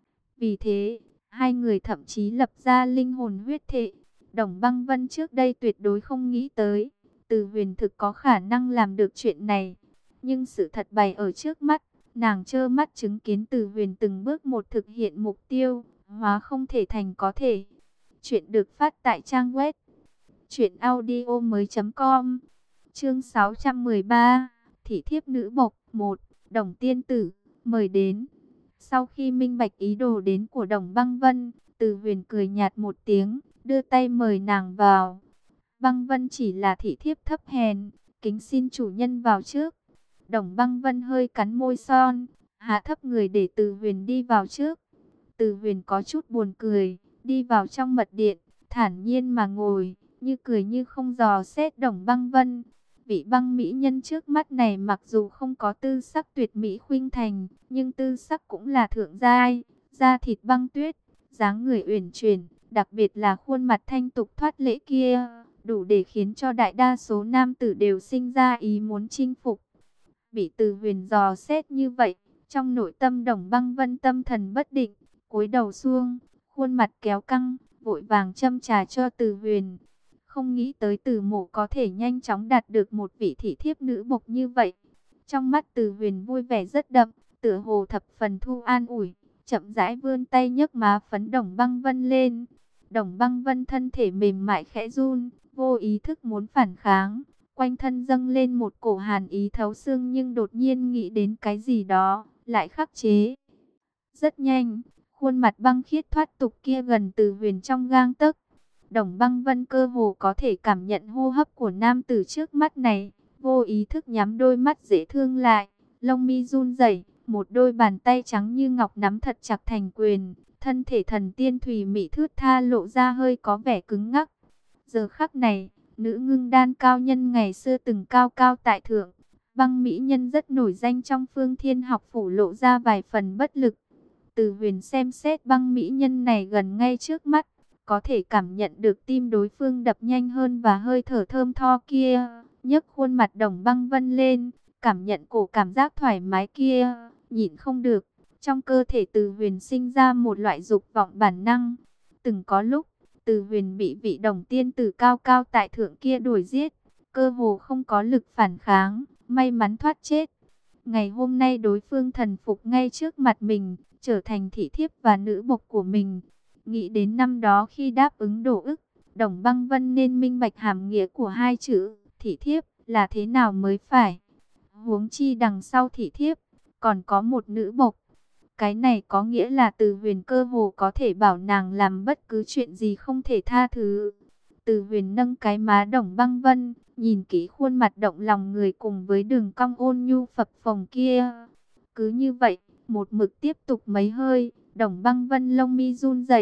Vì thế, hai người thậm chí lập ra linh hồn huyết thệ. Đồng Băng Vân trước đây tuyệt đối không nghĩ tới Từ Huyền thực có khả năng làm được chuyện này. Nhưng sự thật bày ở trước mắt, nàng trơ mắt chứng kiến Từ Huyền từng bước một thực hiện mục tiêu, hóa không thể thành có thể. Chuyện được phát tại trang web truyện audio mới chấm com. Chương sáu trăm mười ba, thị thiếp nữ bộc một, Đồng tiên tử, mời đến. Sau khi minh bạch ý đồ đến của Đồng Băng Vân, Từ Huyền cười nhạt một tiếng, đưa tay mời nàng vào. Băng Vân chỉ là thị thiếp thấp hèn, kính xin chủ nhân vào trước. Đồng Băng Vân hơi cắn môi son, hạ thấp người để Từ Huyền đi vào trước. Từ Huyền có chút buồn cười, đi vào trong mật điện, thản nhiên mà ngồi, như cười như không dò xét Đồng Băng Vân. Vị băng mỹ nhân trước mắt này mặc dù không có tư sắc tuyệt mỹ khuynh thành, nhưng tư sắc cũng là thượng giai, da thịt băng tuyết, dáng người uyển chuyển, đặc biệt là khuôn mặt thanh tục thoát lễ kia, đủ để khiến cho đại đa số nam tử đều sinh ra ý muốn chinh phục. Bị Từ Huyền dò xét như vậy, trong nội tâm Đồng Băng Vân tâm thần bất định, cúi đầu xuống, khuôn mặt kéo căng, vội vàng châm trà cho Từ Huyền. Không nghĩ tới Từ Mộ có thể nhanh chóng đạt được một vị thị thiếp nữ bộc như vậy. Trong mắt Từ Huyền vui vẻ rất đậm, tựa hồ thập phần thu an ủi, chậm rãi vươn tay nhấc má phấn Đồng Băng Vân lên. Đồng Băng Vân thân thể mềm mại khẽ run, vô ý thức muốn phản kháng, quanh thân dâng lên một cổ hàn ý thấu xương, nhưng đột nhiên nghĩ đến cái gì đó, lại khắc chế. Rất nhanh, khuôn mặt băng khiết thoát tục kia gần Từ Huyền trong gang tấc. Đồng Băng Vân cơ hồ có thể cảm nhận hô hấp của nam tử trước mắt này, vô ý thức nhắm đôi mắt dễ thương lại, lông mi run rẩy, một đôi bàn tay trắng như ngọc nắm thật chặt thành quyền, thân thể thần tiên thùy mị thướt tha lộ ra hơi có vẻ cứng ngắc. Giờ khắc này, nữ ngưng đan cao nhân ngày xưa từng cao cao tại thượng, băng mỹ nhân rất nổi danh trong Phương Thiên học phủ lộ ra vài phần bất lực. Từ Huyền xem xét băng mỹ nhân này gần ngay trước mắt, có thể cảm nhận được tim đối phương đập nhanh hơn và hơi thở thơm tho kia, nhấc khuôn mặt Đồng Băng Vân lên, cảm nhận cổ cảm giác thoải mái kia, nhịn không được, trong cơ thể Từ Huyền sinh ra một loại dục vọng bản năng. Từng có lúc, Từ Huyền bị vị Đồng tiên tử cao cao tại thượng kia đuổi giết, cơ hồ không có lực phản kháng, may mắn thoát chết. Ngày hôm nay đối phương thần phục ngay trước mặt mình, trở thành thị thiếp và nữ bộc của mình. Nghĩ đến năm đó khi đáp ứng đổ ức, Đồng Băng Vân nên minh bạch hàm nghĩa của hai chữ thị thiếp là thế nào mới phải. Huống chi đằng sau thị thiếp còn có một nữ bộc. Cái này có nghĩa là Từ Huyền cơ hồ có thể bảo nàng làm bất cứ chuyện gì không thể tha thứ. Từ Huyền nâng cái má Đồng Băng Vân, nhìn kỹ khuôn mặt động lòng người cùng với đường cong ôn nhu phập phồng kia. Cứ như vậy, một mực tiếp tục mấy hơi, Đồng Băng Vân lông mi run rẩy,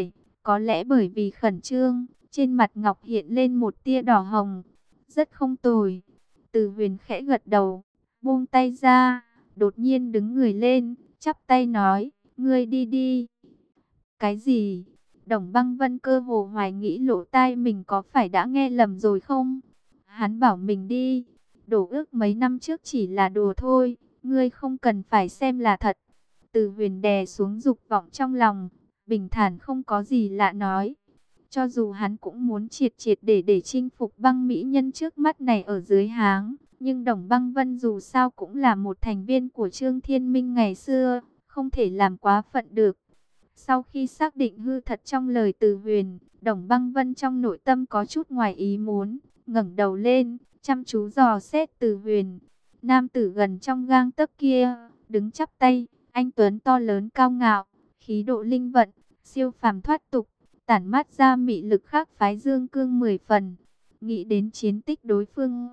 Có lẽ bởi vì khẩn trương, trên mặt Ngọc hiện lên một tia đỏ hồng. Rất không tồi. Từ Huyền khẽ gật đầu, buông tay ra, đột nhiên đứng người lên, chắp tay nói, ngươi đi đi. Cái gì? Đồng Băng Vân cơ hồ hoài nghĩ lỗ tai mình có phải đã nghe lầm rồi không? Hắn bảo mình đi. Đổ ước mấy năm trước chỉ là đùa thôi, ngươi không cần phải xem là thật. Từ Huyền đè xuống dục vọng trong lòng, bình thản không có gì lạ nói. Cho dù hắn cũng muốn triệt triệt để để chinh phục băng mỹ nhân trước mắt này ở dưới háng, nhưng Đồng Băng Vân dù sao cũng là một thành viên của Trương Thiên Minh ngày xưa, không thể làm quá phận được. Sau khi xác định hư thật trong lời Từ Huyền, Đồng Băng Vân trong nội tâm có chút ngoài ý muốn, ngẩng đầu lên, chăm chú dò xét Từ Huyền. Nam tử gần trong gang tấc kia, đứng chắp tay, anh tuấn to lớn cao ngạo, khí độ linh vận, siêu phàm thoát tục, tản mát ra mị lực khác phái dương cương mười phần. Nghĩ đến chiến tích đối phương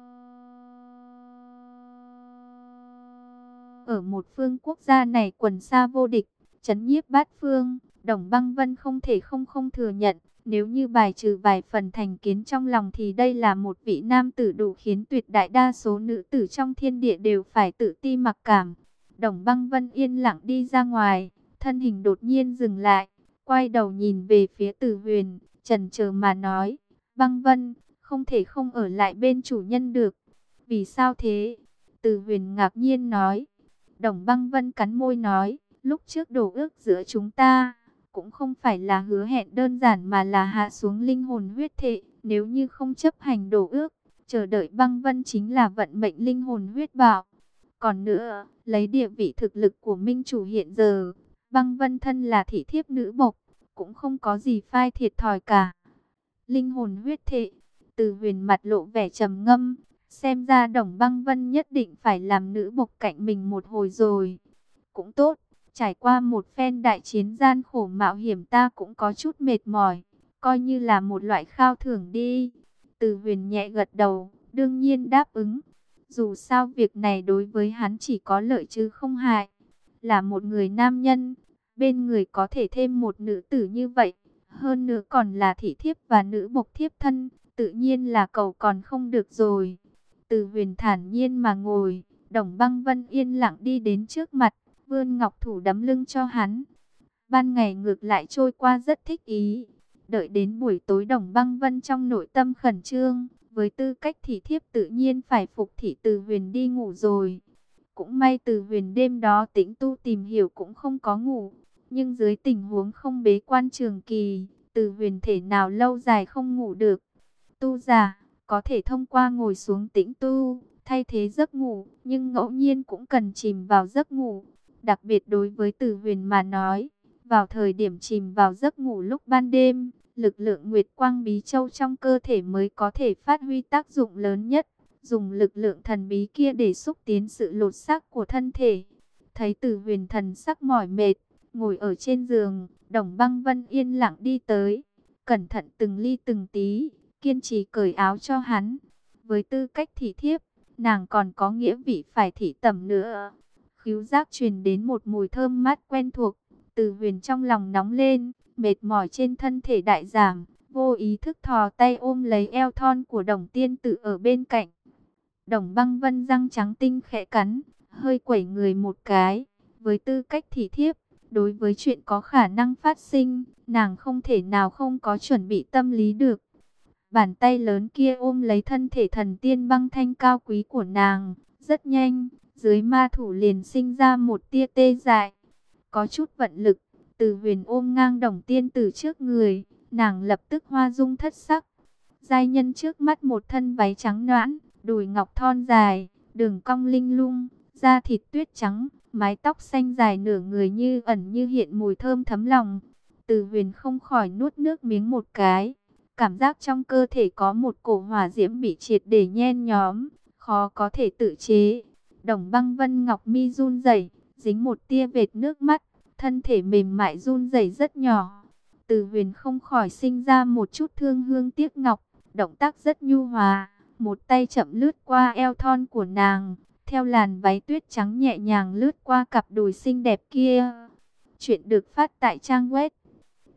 ở một phương quốc gia này quần xa vô địch, trấn nhiếp bát phương, Đồng Băng Vân không thể không không thừa nhận, nếu như bài trừ vài phần thành kiến trong lòng thì đây là một vị nam tử đủ khiến tuyệt đại đa số nữ tử trong thiên địa đều phải tự ti mặc cảm. Đồng Băng Vân yên lặng đi ra ngoài, thân hình đột nhiên dừng lại, quay đầu nhìn về phía Từ Huyền, chần chờ mà nói, Băng Vân, không thể không ở lại bên chủ nhân được. Vì sao thế? Từ Huyền ngạc nhiên nói. Đồng Băng Vân cắn môi nói, lúc trước đổ ước giữa chúng ta, cũng không phải là hứa hẹn đơn giản mà là hạ xuống linh hồn huyết thệ. Nếu như không chấp hành đổ ước, chờ đợi Băng Vân chính là vận mệnh linh hồn huyết bạo. Còn nữa, lấy địa vị thực lực của Minh Chủ hiện giờ, Băng Vân thân là thị thiếp nữ bộc, cũng không có gì phai thiệt thòi cả. Linh hồn huyết thệ, Từ Huyền mặt lộ vẻ trầm ngâm. Xem ra Đồng Băng Vân nhất định phải làm nữ bộc cạnh mình một hồi rồi. Cũng tốt, trải qua một phen đại chiến gian khổ mạo hiểm ta cũng có chút mệt mỏi. Coi như là một loại khao thưởng đi. Từ Huyền nhẹ gật đầu, đương nhiên đáp ứng. Dù sao việc này đối với hắn chỉ có lợi chứ không hại. Là một người nam nhân, bên người có thể thêm một nữ tử như vậy. Hơn nữa còn là thị thiếp và nữ bộc thiếp thân, tự nhiên là cầu còn không được rồi. Từ Huyền thản nhiên mà ngồi, Đồng Băng Vân yên lặng đi đến trước mặt, vươn ngọc thủ đấm lưng cho hắn. Ban ngày ngược lại trôi qua rất thích ý. Đợi đến buổi tối Đồng Băng Vân trong nội tâm khẩn trương, với tư cách thị thiếp tự nhiên phải phục thị Từ Huyền đi ngủ rồi. Cũng may Từ Huyền đêm đó tĩnh tu tìm hiểu cũng không có ngủ, nhưng dưới tình huống không bế quan trường kỳ, Từ Huyền thể nào lâu dài không ngủ được. Tu giả có thể thông qua ngồi xuống tĩnh tu, thay thế giấc ngủ, nhưng ngẫu nhiên cũng cần chìm vào giấc ngủ. Đặc biệt đối với Từ Huyền mà nói, vào thời điểm chìm vào giấc ngủ lúc ban đêm, lực lượng Nguyệt Quang Bí Châu trong cơ thể mới có thể phát huy tác dụng lớn nhất. Dùng lực lượng thần bí kia để xúc tiến sự lột xác của thân thể. Thấy Từ Huyền thần sắc mỏi mệt, ngồi ở trên giường, Đồng Băng Vân yên lặng đi tới, cẩn thận từng ly từng tí, kiên trì cởi áo cho hắn. Với tư cách thị thiếp, nàng còn có nghĩa vị phải thị tẩm nữa. Khứu giác truyền đến một mùi thơm mát quen thuộc. Từ Huyền trong lòng nóng lên, mệt mỏi trên thân thể đại giảm, vô ý thức thò tay ôm lấy eo thon của Đồng tiên tử ở bên cạnh. Đồng Băng Vân răng trắng tinh khẽ cắn, hơi quẩy người một cái. Với tư cách thị thiếp, đối với chuyện có khả năng phát sinh, nàng không thể nào không có chuẩn bị tâm lý được. Bàn tay lớn kia ôm lấy thân thể thần tiên băng thanh cao quý của nàng. Rất nhanh, dưới ma thủ liền sinh ra một tia tê dại. Có chút vận lực, Từ Huyền ôm ngang Đồng tiên tử trước người, nàng lập tức hoa dung thất sắc. Giai nhân trước mắt một thân váy trắng nõn, đùi ngọc thon dài, đường cong linh lung, da thịt tuyết trắng, mái tóc xanh dài nửa người như ẩn như hiện mùi thơm thấm lòng. Từ Huyền không khỏi nuốt nước miếng một cái, cảm giác trong cơ thể có một cổ hỏa diễm bị triệt để nhen nhóm, khó có thể tự chế. Đồng Băng Vân ngọc mi run rẩy, dính một tia vệt nước mắt, thân thể mềm mại run rẩy rất nhỏ. Từ Huyền không khỏi sinh ra một chút thương hương tiếc ngọc, động tác rất nhu hòa, một tay chậm lướt qua eo thon của nàng, theo làn váy tuyết trắng nhẹ nhàng lướt qua cặp đùi xinh đẹp kia. Chuyện được phát tại trang web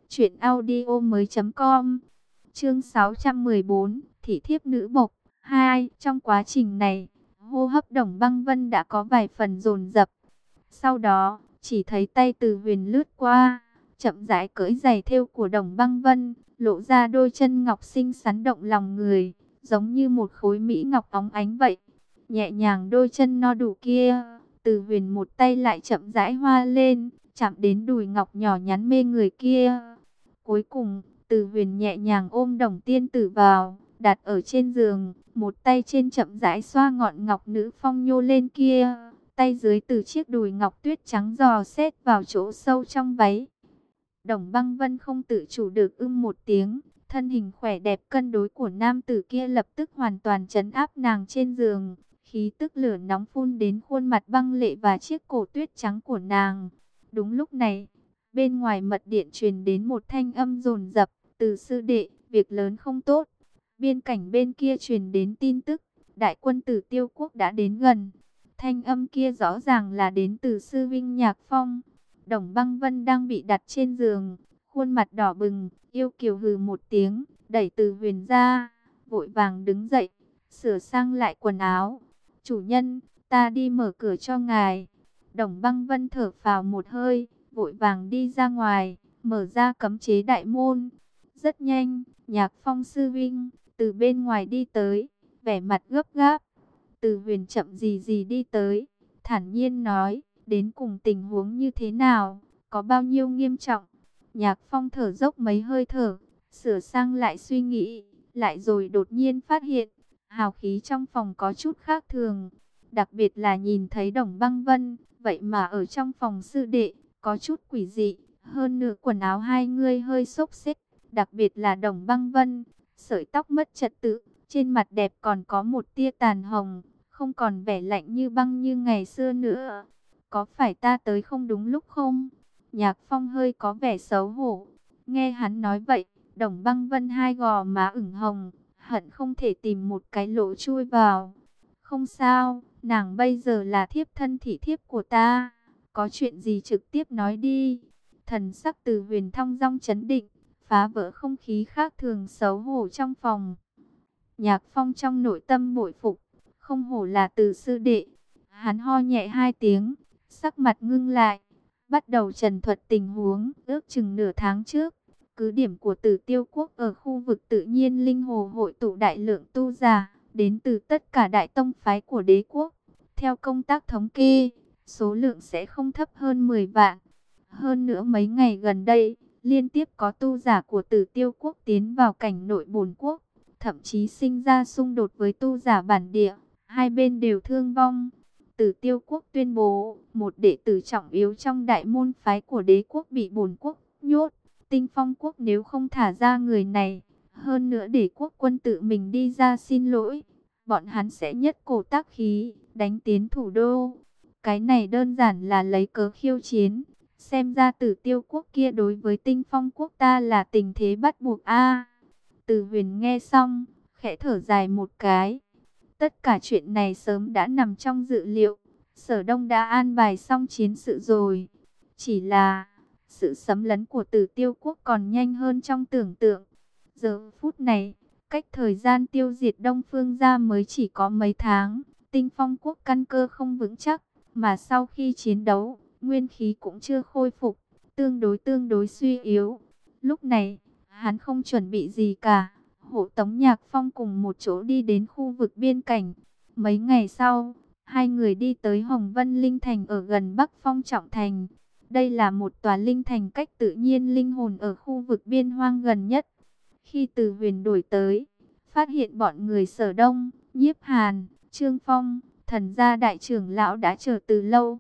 Chuyện audio mới com. Chương sáu trăm mười bốn, Thị thiếp nữ bộc hai. Trong quá trình này, hô hấp Đồng Băng Vân đã có vài phần dồn dập. Sau đó, chỉ thấy tay Từ Huyền lướt qua, chậm rãi cởi giày thêu của Đồng Băng Vân, lộ ra đôi chân ngọc xinh xắn động lòng người, giống như một khối mỹ ngọc óng ánh vậy. Nhẹ nhàng đôi chân no đủ kia, Từ Huyền một tay lại chậm rãi hoa lên, chạm đến đùi ngọc nhỏ nhắn mê người kia. Cuối cùng, Từ Huyền nhẹ nhàng ôm Đồng Tiên Tử vào, đặt ở trên giường, một tay trên chậm rãi xoa ngọn ngọc nữ phong nhô lên kia, tay dưới từ chiếc đùi ngọc tuyết trắng dò xét vào chỗ sâu trong váy. Đồng Băng Vân không tự chủ được ưm một tiếng, thân hình khỏe đẹp cân đối của nam tử kia lập tức hoàn toàn trấn áp nàng trên giường, khí tức lửa nóng phun đến khuôn mặt băng lệ và chiếc cổ tuyết trắng của nàng. Đúng lúc này, bên ngoài mật điện truyền đến một thanh âm dồn dập, Từ sư đệ, việc lớn không tốt. Biên cảnh bên kia truyền đến tin tức, đại quân Tử Tiêu quốc đã đến gần. Thanh âm kia rõ ràng là đến từ sư vinh Nhạc Phong. Đồng Băng Vân đang bị đặt trên giường, khuôn mặt đỏ bừng, yêu kiều hừ một tiếng, đẩy Từ Huyền ra, vội vàng đứng dậy, sửa sang lại quần áo. Chủ nhân, ta đi mở cửa cho ngài. Đồng Băng Vân thở phào một hơi, vội vàng đi ra ngoài, mở ra cấm chế đại môn. Rất nhanh, Nhạc Phong sư vinh từ bên ngoài đi tới, vẻ mặt gấp gáp. Từ Huyền chậm gì gì đi tới, thản nhiên nói, đến cùng tình huống như thế nào, có bao nhiêu nghiêm trọng. Nhạc Phong thở dốc mấy hơi thở, sửa sang lại suy nghĩ, lại rồi đột nhiên phát hiện, hào khí trong phòng có chút khác thường. Đặc biệt là nhìn thấy Đồng Băng Vân, vậy mà ở trong phòng sư đệ, có chút quỷ dị. Hơn nữa quần áo hai người hơi xốc xếch, đặc biệt là Đồng Băng Vân, sợi tóc mất trật tự, trên mặt đẹp còn có một tia tàn hồng, không còn vẻ lạnh như băng như ngày xưa nữa. Có phải ta tới không đúng lúc không? Nhạc Phong hơi có vẻ xấu hổ. Nghe hắn nói vậy, Đồng Băng Vân hai gò má ửng hồng, hận không thể tìm một cái lỗ chui vào. Không sao, nàng bây giờ là thiếp thân thị thiếp của ta, có chuyện gì trực tiếp nói đi. Thần sắc Từ Huyền thong dong trấn định, phá vỡ không khí khác thường xấu hổ trong phòng. Nhạc Phong trong nội tâm bội phục, không hổ là Từ sư đệ. Hắn ho nhẹ hai tiếng, sắc mặt ngưng lại, bắt đầu trần thuật tình huống. Ước chừng nửa tháng trước, cứ điểm của Tử Tiêu quốc ở khu vực tự nhiên linh hồ hội tụ đại lượng tu giả, đến từ tất cả đại tông phái của đế quốc. Theo công tác thống kê, số lượng sẽ không thấp hơn mười vạn. Hơn nữa mấy ngày gần đây, liên tiếp có tu giả của Tử Tiêu quốc tiến vào cảnh nội bổn quốc, thậm chí sinh ra xung đột với tu giả bản địa, hai bên đều thương vong. Tử Tiêu quốc tuyên bố, một đệ tử trọng yếu trong đại môn phái của đế quốc bị bổn quốc nhốt. Tinh Phong quốc nếu không thả ra người này, hơn nữa để quốc quân tự mình đi ra xin lỗi, bọn hắn sẽ nhất cổ tác khí, đánh tiến thủ đô. Cái này đơn giản là lấy cớ khiêu chiến. Xem ra Tử Tiêu quốc kia đối với Tinh Phong quốc ta là tình thế bắt buộc a. Từ Huyền nghe xong, khẽ thở dài một cái. Tất cả chuyện này sớm đã nằm trong dự liệu. Sở Đông đã an bài xong chiến sự rồi. Chỉ là sự xâm lấn của Tử Tiêu quốc còn nhanh hơn trong tưởng tượng. Giờ phút này, cách thời gian tiêu diệt Đông Phương gia mới chỉ có mấy tháng. Tinh Phong quốc căn cơ không vững chắc, mà sau khi chiến đấu, nguyên khí cũng chưa khôi phục, tương đối tương đối suy yếu. Lúc này, hắn không chuẩn bị gì cả, hộ tống Nhạc Phong cùng một chỗ đi đến khu vực biên cảnh. Mấy ngày sau, hai người đi tới Hồng Vân Linh Thành ở gần Bắc Phong Trọng Thành. Đây là một tòa linh thành cách tự nhiên linh hồn ở khu vực biên hoang gần nhất. Khi Từ Huyền đổi tới, phát hiện bọn người Sở Đông, Nhiếp Hàn, Trương Phong, Thần gia đại trưởng lão đã chờ từ lâu.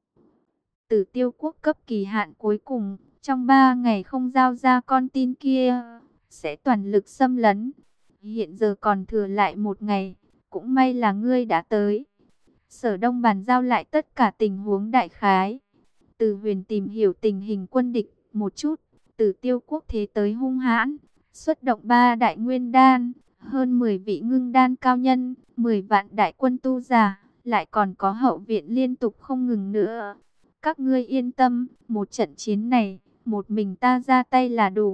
Tử Tiêu quốc cấp kỳ hạn cuối cùng, trong ba ngày không giao ra con tin kia, sẽ toàn lực xâm lấn. Hiện giờ còn thừa lại một ngày, cũng may là ngươi đã tới. Sở Đông bàn giao lại tất cả tình huống đại khái. Từ Huyền tìm hiểu tình hình quân địch một chút. Tử Tiêu quốc thế tới hung hãn, xuất động ba đại nguyên đan, hơn mười vị ngưng đan cao nhân, mười vạn đại quân tu giả, lại còn có hậu viện liên tục không ngừng nữa. Các ngươi yên tâm, một trận chiến này, một mình ta ra tay là đủ.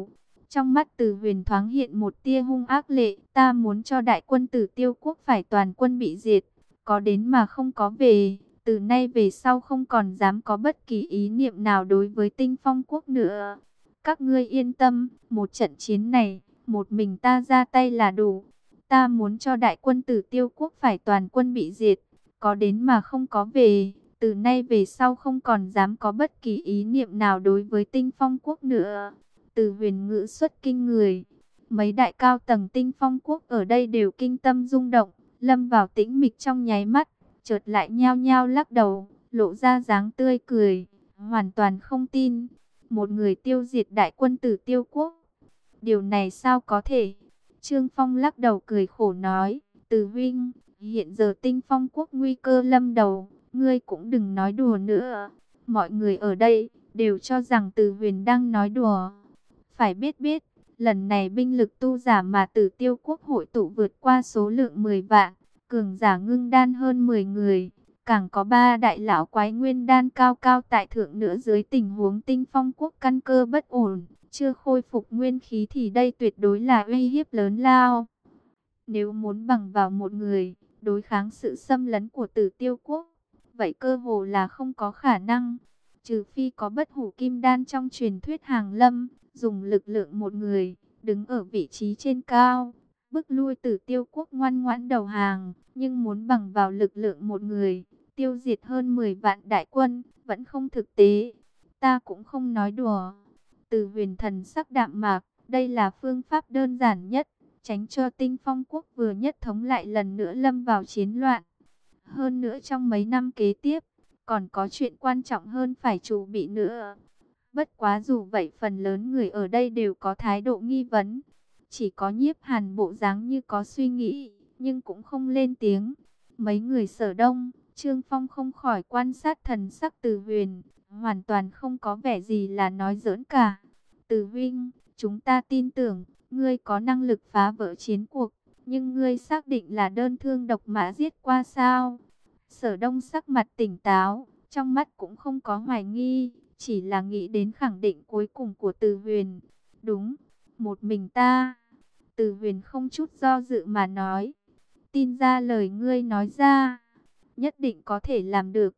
Trong mắt Từ Huyền thoáng hiện một tia hung ác lệ, ta muốn cho đại quân Tử Tiêu quốc phải toàn quân bị diệt, có đến mà không có về, từ nay về sau không còn dám có bất kỳ ý niệm nào đối với Tinh Phong quốc nữa. Các ngươi yên tâm, một trận chiến này, một mình ta ra tay là đủ. Ta muốn cho đại quân Tử Tiêu quốc phải toàn quân bị diệt, có đến mà không có về, từ nay về sau không còn dám có bất kỳ ý niệm nào đối với Tinh Phong quốc nữa. Từ Huyền ngữ xuất kinh người, mấy đại cao tầng Tinh Phong quốc ở đây đều kinh tâm rung động, lâm vào tĩnh mịch trong nháy mắt, chợt lại nhao nhao lắc đầu, lộ ra dáng tươi cười, hoàn toàn không tin. Một người tiêu diệt đại quân Tử Tiêu quốc, điều này sao có thể? Trương Phong lắc đầu cười khổ nói, Từ huynh, hiện giờ Tinh Phong quốc nguy cơ lâm đầu, ngươi cũng đừng nói đùa nữa. Mọi người ở đây đều cho rằng Từ Huyền đang nói đùa. Phải biết biết, lần này binh lực tu giả mà Tử Tiêu quốc hội tụ vượt qua số lượng mười vạn, cường giả ngưng đan hơn mười người, càng có ba đại lão quái nguyên đan cao cao tại thượng nữa. Dưới tình huống Tinh Phong quốc căn cơ bất ổn, chưa khôi phục nguyên khí thì đây tuyệt đối là uy hiếp lớn lao. Nếu muốn bằng vào một người đối kháng sự xâm lấn của Tử Tiêu quốc, vậy cơ hồ là không có khả năng. Trừ phi có bất hủ kim đan trong truyền thuyết hàng lâm, dùng lực lượng một người, đứng ở vị trí trên cao, bức lui Tử Tiêu quốc ngoan ngoãn đầu hàng. Nhưng muốn bằng vào lực lượng một người, tiêu diệt hơn mười vạn đại quân, vẫn không thực tế. Ta cũng không nói đùa. Từ Huyền thần sắc đạm mạc, đây là phương pháp đơn giản nhất, tránh cho Tinh Phong quốc vừa nhất thống lại lần nữa lâm vào chiến loạn. Hơn nữa trong mấy năm kế tiếp, còn có chuyện quan trọng hơn phải chuẩn bị nữa. Bất quá dù vậy phần lớn người ở đây đều có thái độ nghi vấn. Chỉ có Nhiếp Hàn bộ dáng như có suy nghĩ, nhưng cũng không lên tiếng. Mấy người Sở Đông, Trương Phong không khỏi quan sát thần sắc Từ Huyền, hoàn toàn không có vẻ gì là nói giỡn cả. Từ huynh, chúng ta tin tưởng, ngươi có năng lực phá vỡ chiến cuộc, nhưng ngươi xác định là đơn thương độc mã giết qua sao? Sở Đông sắc mặt tỉnh táo, trong mắt cũng không có hoài nghi, chỉ là nghĩ đến khẳng định cuối cùng của Từ Huyền. Đúng, một mình ta. Từ Huyền không chút do dự mà nói, tin ra lời ngươi nói ra, nhất định có thể làm được.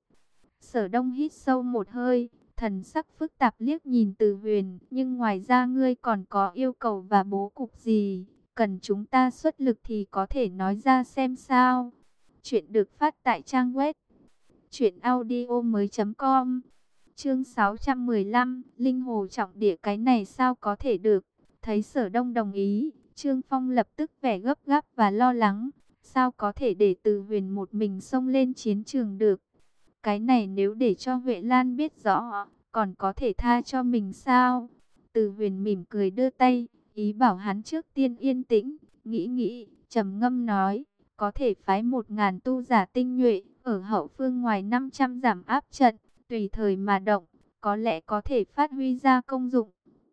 Sở Đông hít sâu một hơi, thần sắc phức tạp liếc nhìn Từ Huyền, nhưng ngoài ra ngươi còn có yêu cầu và bố cục gì, cần chúng ta xuất lực thì có thể nói ra xem sao. Chuyện được phát tại trang web truyện audio mới chấm com. Chương sáu trăm mười lăm, Linh Hồ trọng địa, cái này sao có thể được? Thấy Sở Đông đồng ý, Trương Phong lập tức vẻ gấp gáp và lo lắng, sao có thể để Từ Huyền một mình xông lên chiến trường được? Cái này nếu để cho Huệ Lan biết rõ, còn có thể tha cho mình sao? Từ Huyền mỉm cười đưa tay, ý bảo hắn trước tiên yên tĩnh, nghĩ nghĩ, trầm ngâm nói, có thể phái một ngàn tu giả tinh nhuệ, ở hậu phương ngoài năm trăm giảm áp trận, tùy thời mà động, có lẽ có thể phát huy ra công dụng.